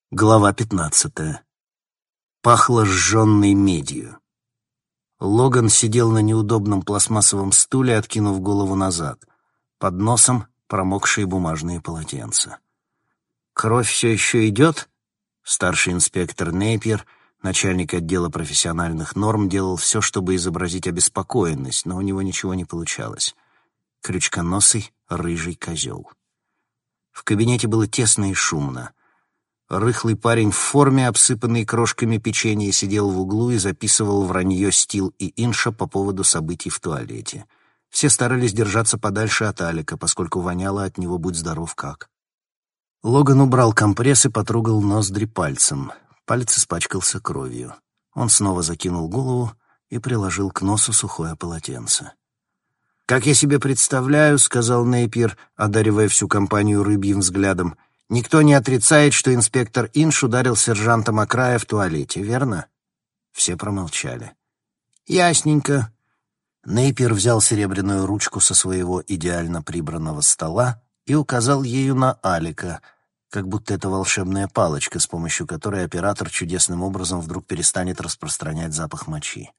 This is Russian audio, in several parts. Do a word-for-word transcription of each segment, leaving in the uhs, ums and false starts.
Глава пятнадцатая. Пахло сжженной медью. Логан сидел на неудобном пластмассовом стуле, откинув голову назад. Под носом промокшие бумажные полотенца. «Кровь все еще идет?» Старший инспектор Нейпер, начальник отдела профессиональных норм, делал все, чтобы изобразить обеспокоенность, но у него ничего не получалось. Крючконосый, рыжий козел. В кабинете было тесно и шумно. Рыхлый парень в форме, обсыпанный крошками печенья, сидел в углу и записывал вранье Стил и Инша по поводу событий в туалете. Все старались держаться подальше от Алика, поскольку воняло от него будь здоров как. Логан убрал компресс и потрогал ноздри пальцем. Палец испачкался кровью. Он снова закинул голову и приложил к носу сухое полотенце. «Как я себе представляю», — сказал Нейпер, одаривая всю компанию рыбьим взглядом, — «никто не отрицает, что инспектор Инш ударил сержанта Макрая в туалете, верно?» Все промолчали. «Ясненько». Нейпер взял серебряную ручку со своего идеально прибранного стола и указал ею на Алика, как будто это волшебная палочка, с помощью которой оператор чудесным образом вдруг перестанет распространять запах мочи.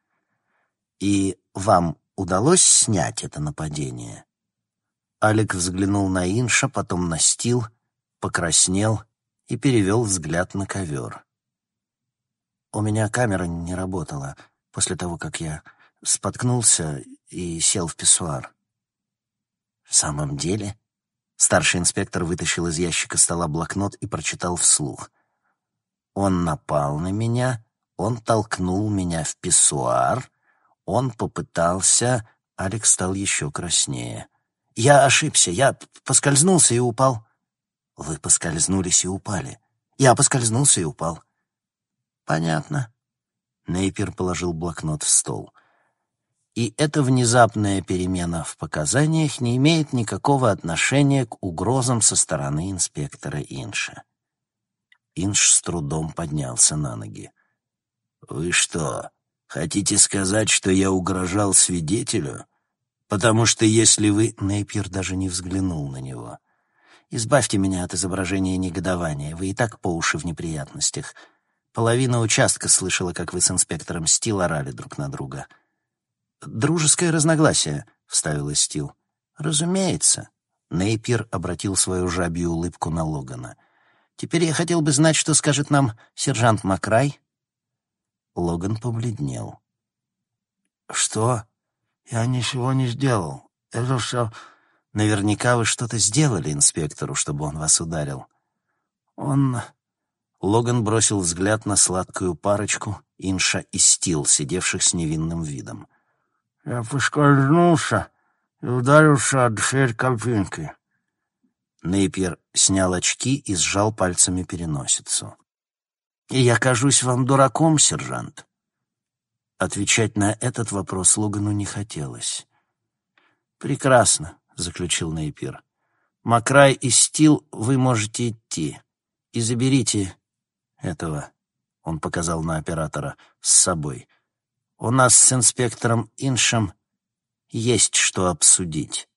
«И вам удалось снять это нападение?» Алик взглянул на Инша, потом на Стил, покраснел и перевел взгляд на ковер. «У меня камера не работала после того, как я споткнулся и сел в писсуар». «В самом деле?» Старший инспектор вытащил из ящика стола блокнот и прочитал вслух. «Он напал на меня, он толкнул меня в писсуар, он попытался...» Алекс стал еще краснее. «Я ошибся, я поскользнулся и упал». «Вы поскользнулись и упали». «Я поскользнулся и упал». «Понятно». Нейпер положил блокнот в стол. «И эта внезапная перемена в показаниях не имеет никакого отношения к угрозам со стороны инспектора Инша». Инш с трудом поднялся на ноги. «Вы что, хотите сказать, что я угрожал свидетелю? Потому что если вы...» Нейпер даже не взглянул на него. «Избавьте меня от изображения негодования. Вы и так по уши в неприятностях. Половина участка слышала, как вы с инспектором Стил орали друг на друга». «Дружеское разногласие», — вставила Стил. «Разумеется». Нейпер обратил свою жабью улыбку на Логана. «Теперь я хотел бы знать, что скажет нам сержант Макрай». Логан побледнел. «Что? Я ничего не сделал. Это все...» «Наверняка вы что-то сделали инспектору, чтобы он вас ударил». «Он...» Логан бросил взгляд на сладкую парочку, Инша и Стил, сидевших с невинным видом. «Я поскользнулся и ударился о дверь кабинки». Нейпер снял очки и сжал пальцами переносицу. «И я кажусь вам дураком, сержант?» Отвечать на этот вопрос Логану не хотелось. «Прекрасно», — заключил Нейпер. «Макрай и Стил, вы можете идти. И заберите этого», — он показал на оператора, — «с собой. У нас с инспектором Иншем есть что обсудить».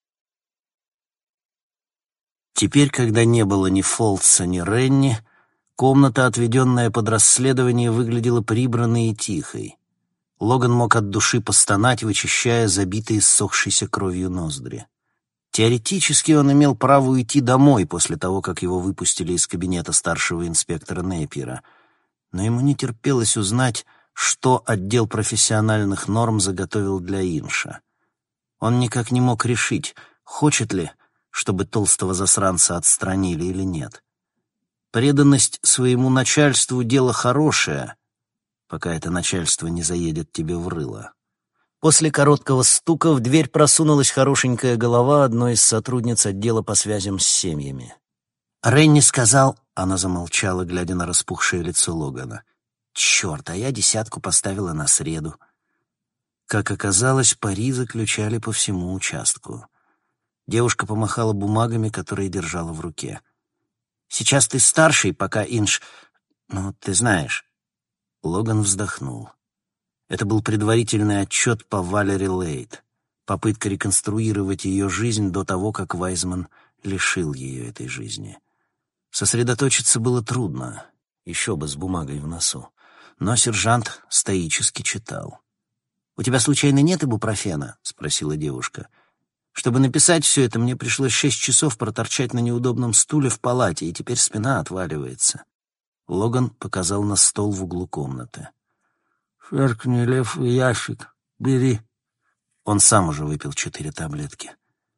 Теперь, когда не было ни Фолтса, ни Ренни, комната, отведенная под расследование, выглядела прибранной и тихой. Логан мог от души постонать, вычищая забитые ссохшейся кровью ноздри. Теоретически он имел право уйти домой после того, как его выпустили из кабинета старшего инспектора Нейпера, но ему не терпелось узнать, что отдел профессиональных норм заготовил для Инша. Он никак не мог решить, хочет ли, чтобы толстого засранца отстранили или нет. Преданность своему начальству — дело хорошее, пока это начальство не заедет тебе в рыло. После короткого стука в дверь просунулась хорошенькая голова одной из сотрудниц отдела по связям с семьями. Ренни сказал... Она замолчала, глядя на распухшее лицо Логана. «Черт, а я десятку поставила на среду». Как оказалось, пари заключали по всему участку. Девушка помахала бумагами, которые держала в руке. «Сейчас ты старший, пока Инш... Ну, ты знаешь». Логан вздохнул. Это был предварительный отчет по Валери Лейд, попытка реконструировать ее жизнь до того, как Вайзман лишил ее этой жизни. Сосредоточиться было трудно, еще бы с бумагой в носу. Но сержант стоически читал. «У тебя случайно нет ибупрофена?» — спросила девушка. «Чтобы написать все это, мне пришлось шесть часов проторчать на неудобном стуле в палате, и теперь спина отваливается». Логан показал на стол в углу комнаты. «Верхний левый ящик. Бери». Он сам уже выпил четыре таблетки.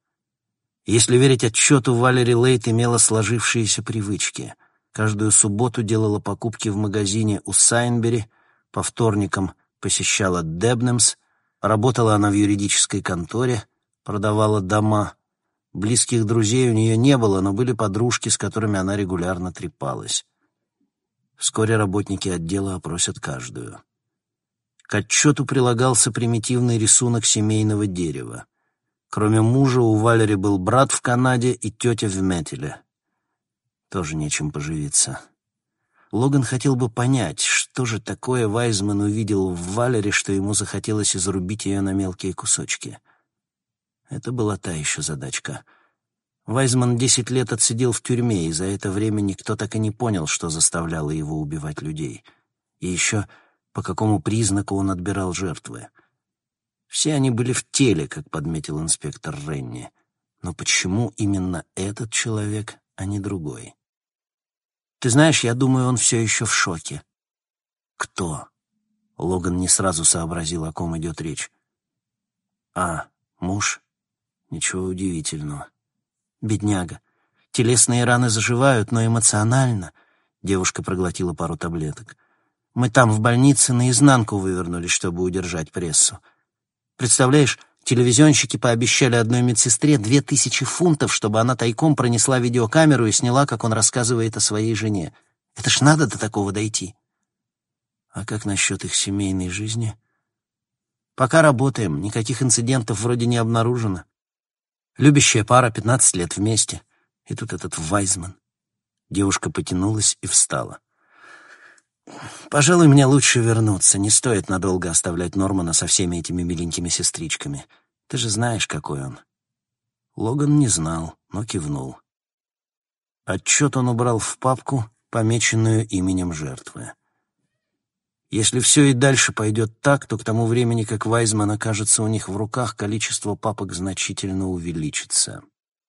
Если верить отчету, Валери Лейт имела сложившиеся привычки. Каждую субботу делала покупки в магазине у Сайнбери, по вторникам посещала Дебнемс, работала она в юридической конторе, продавала дома. Близких друзей у нее не было, но были подружки, с которыми она регулярно трепалась. Вскоре работники отдела опросят каждую. К отчету прилагался примитивный рисунок семейного дерева. Кроме мужа у Валери был брат в Канаде и тетя в Метеле. Тоже нечем поживиться. Логан хотел бы понять, что же такое Вайзман увидел в Валери, что ему захотелось изрубить ее на мелкие кусочки. Это была та еще задачка. Вайзман десять лет отсидел в тюрьме, и за это время никто так и не понял, что заставляло его убивать людей. И еще по какому признаку он отбирал жертвы. Все они были в теле, как подметил инспектор Ренни. Но почему именно этот человек, а не другой? «Ты знаешь, я думаю, он все еще в шоке». «Кто?» Логан не сразу сообразил, о ком идет речь. «А, муж? Ничего удивительного. Бедняга. Телесные раны заживают, но эмоционально...» Девушка проглотила пару таблеток. «Мы там, в больнице, наизнанку вывернулись, чтобы удержать прессу. Представляешь, телевизионщики пообещали одной медсестре две тысячи фунтов, чтобы она тайком пронесла видеокамеру и сняла, как он рассказывает о своей жене. Это ж надо до такого дойти». «А как насчет их семейной жизни?» «Пока работаем, никаких инцидентов вроде не обнаружено. Любящая пара, пятнадцать лет вместе. И тут этот Вайзман». Девушка потянулась и встала. «Пожалуй, мне лучше вернуться. Не стоит надолго оставлять Нормана со всеми этими миленькими сестричками. Ты же знаешь, какой он». Логан не знал, но кивнул. Отчет он убрал в папку, помеченную именем жертвы. Если все и дальше пойдет так, то к тому времени, как Вайзман окажется у них в руках, количество папок значительно увеличится.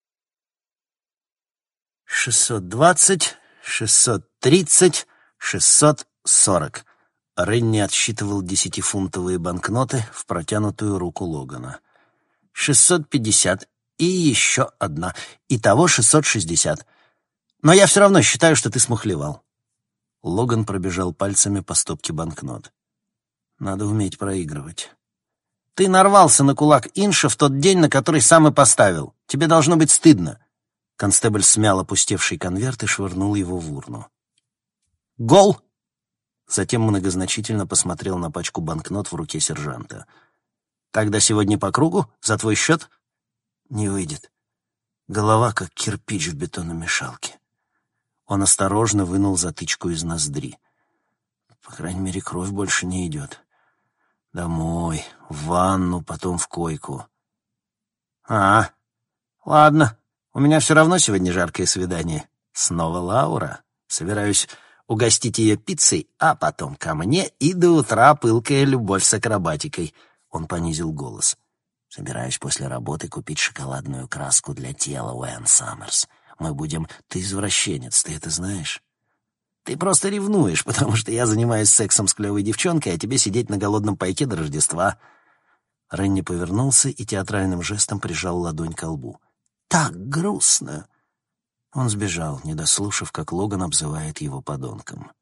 шестьсот двадцать, шестьсот тридцать, шестьсот сорок. Ренни отсчитывал десятифунтовые банкноты в протянутую руку Логана. «шестьсот пятьдесят и еще одна. Итого шестьсот шестьдесят. Но я все равно считаю, что ты смухлевал». Логан пробежал пальцами по стопке банкнот. «Надо уметь проигрывать». «Ты нарвался на кулак Инша в тот день, на который сам и поставил. Тебе должно быть стыдно». Констебль смял опустевший конверт и швырнул его в урну. «Гол!» Затем многозначительно посмотрел на пачку банкнот в руке сержанта. «Тогда сегодня по кругу? За твой счет?» «Не выйдет. Голова, как кирпич в бетономешалке». Он осторожно вынул затычку из ноздри. «По крайней мере, кровь больше не идет. Домой, в ванну, потом в койку». «А, ладно. У меня все равно сегодня жаркое свидание. Снова Лаура. Собираюсь угостить ее пиццей, а потом ко мне и до утра пылкая любовь с акробатикой». Он понизил голос. «Собираюсь после работы купить шоколадную краску для тела, Уэн Саммерс. Мы будем... Ты извращенец, ты это знаешь? Ты просто ревнуешь, потому что я занимаюсь сексом с клевой девчонкой, а тебе сидеть на голодном пайке до Рождества». Ренни повернулся и театральным жестом прижал ладонь ко лбу. «Так грустно!» Он сбежал, не дослушав, как Логан обзывает его подонком.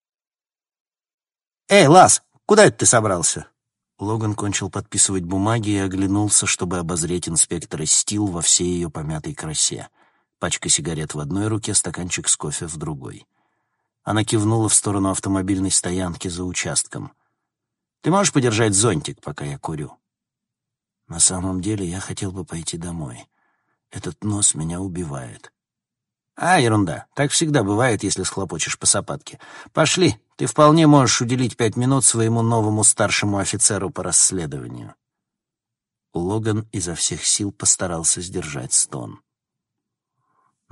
«Эй, Лас, куда это ты собрался?» Логан кончил подписывать бумаги и оглянулся, чтобы обозреть инспектора Стил во всей ее помятой красе. Пачка сигарет в одной руке, стаканчик с кофе в другой. Она кивнула в сторону автомобильной стоянки за участком. «Ты можешь подержать зонтик, пока я курю?» «На самом деле я хотел бы пойти домой. Этот нос меня убивает». «А, ерунда. Так всегда бывает, если схлопочешь по сапатке. Пошли, ты вполне можешь уделить пять минут своему новому старшему офицеру по расследованию». Логан изо всех сил постарался сдержать стон.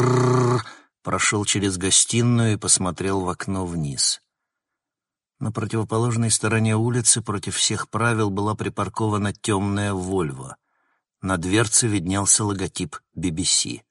Дррррррр. Прошел через гостиную и посмотрел в окно вниз. На противоположной стороне улицы против всех правил была припаркована темная «Вольво». На дверце виднелся логотип би би си.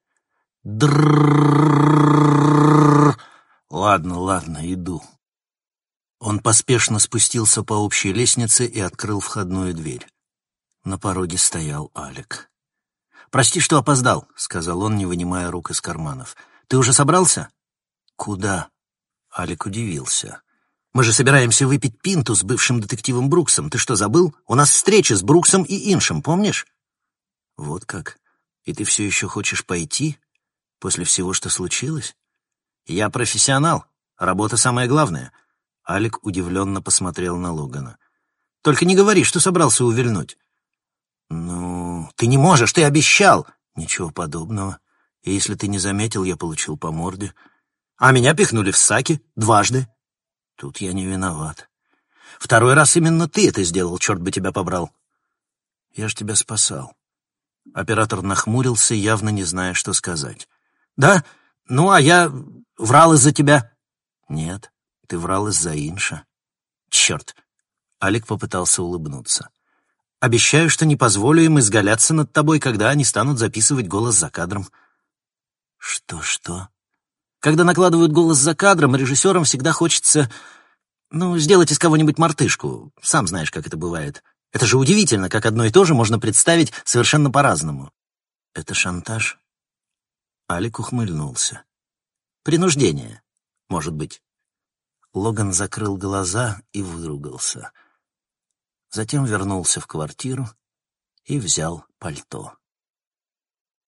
Дрррррррр. Ладно, ладно, иду. Он поспешно спустился по общей лестнице и открыл входную дверь. На пороге стоял Алек. «Прости, что опоздал», — сказал он, не вынимая рук из карманов. «Ты уже собрался?» «Куда?» Алек удивился. «Мы же собираемся выпить пинту с бывшим детективом Бруксом. Ты что, забыл? У нас встреча с Бруксом и Иншем, помнишь?» «Вот как? И ты все еще хочешь пойти? После всего, что случилось?» «Я профессионал. Работа самое главное». Алек удивленно посмотрел на Логана. «Только не говори, что собрался увильнуть». «Ну, ты не можешь, ты обещал!» «Ничего подобного. И если ты не заметил, я получил по морде. А меня пихнули в саки дважды. Тут я не виноват. Второй раз именно ты это сделал, черт бы тебя побрал. Я ж тебя спасал». Оператор нахмурился, явно не зная, что сказать. «Да? Ну, а я врал из-за тебя». «Нет, ты врал из-за Инша». «Черт!» Алек попытался улыбнуться. «Обещаю, что не позволю им изгаляться над тобой, когда они станут записывать голос за кадром». «Что-что?» «Когда накладывают голос за кадром, режиссерам всегда хочется, ну, сделать из кого-нибудь мартышку. Сам знаешь, как это бывает. Это же удивительно, как одно и то же можно представить совершенно по-разному». «Это шантаж?» Алек ухмыльнулся. «Принуждение, может быть». Логан закрыл глаза и выругался. Затем вернулся в квартиру и взял пальто.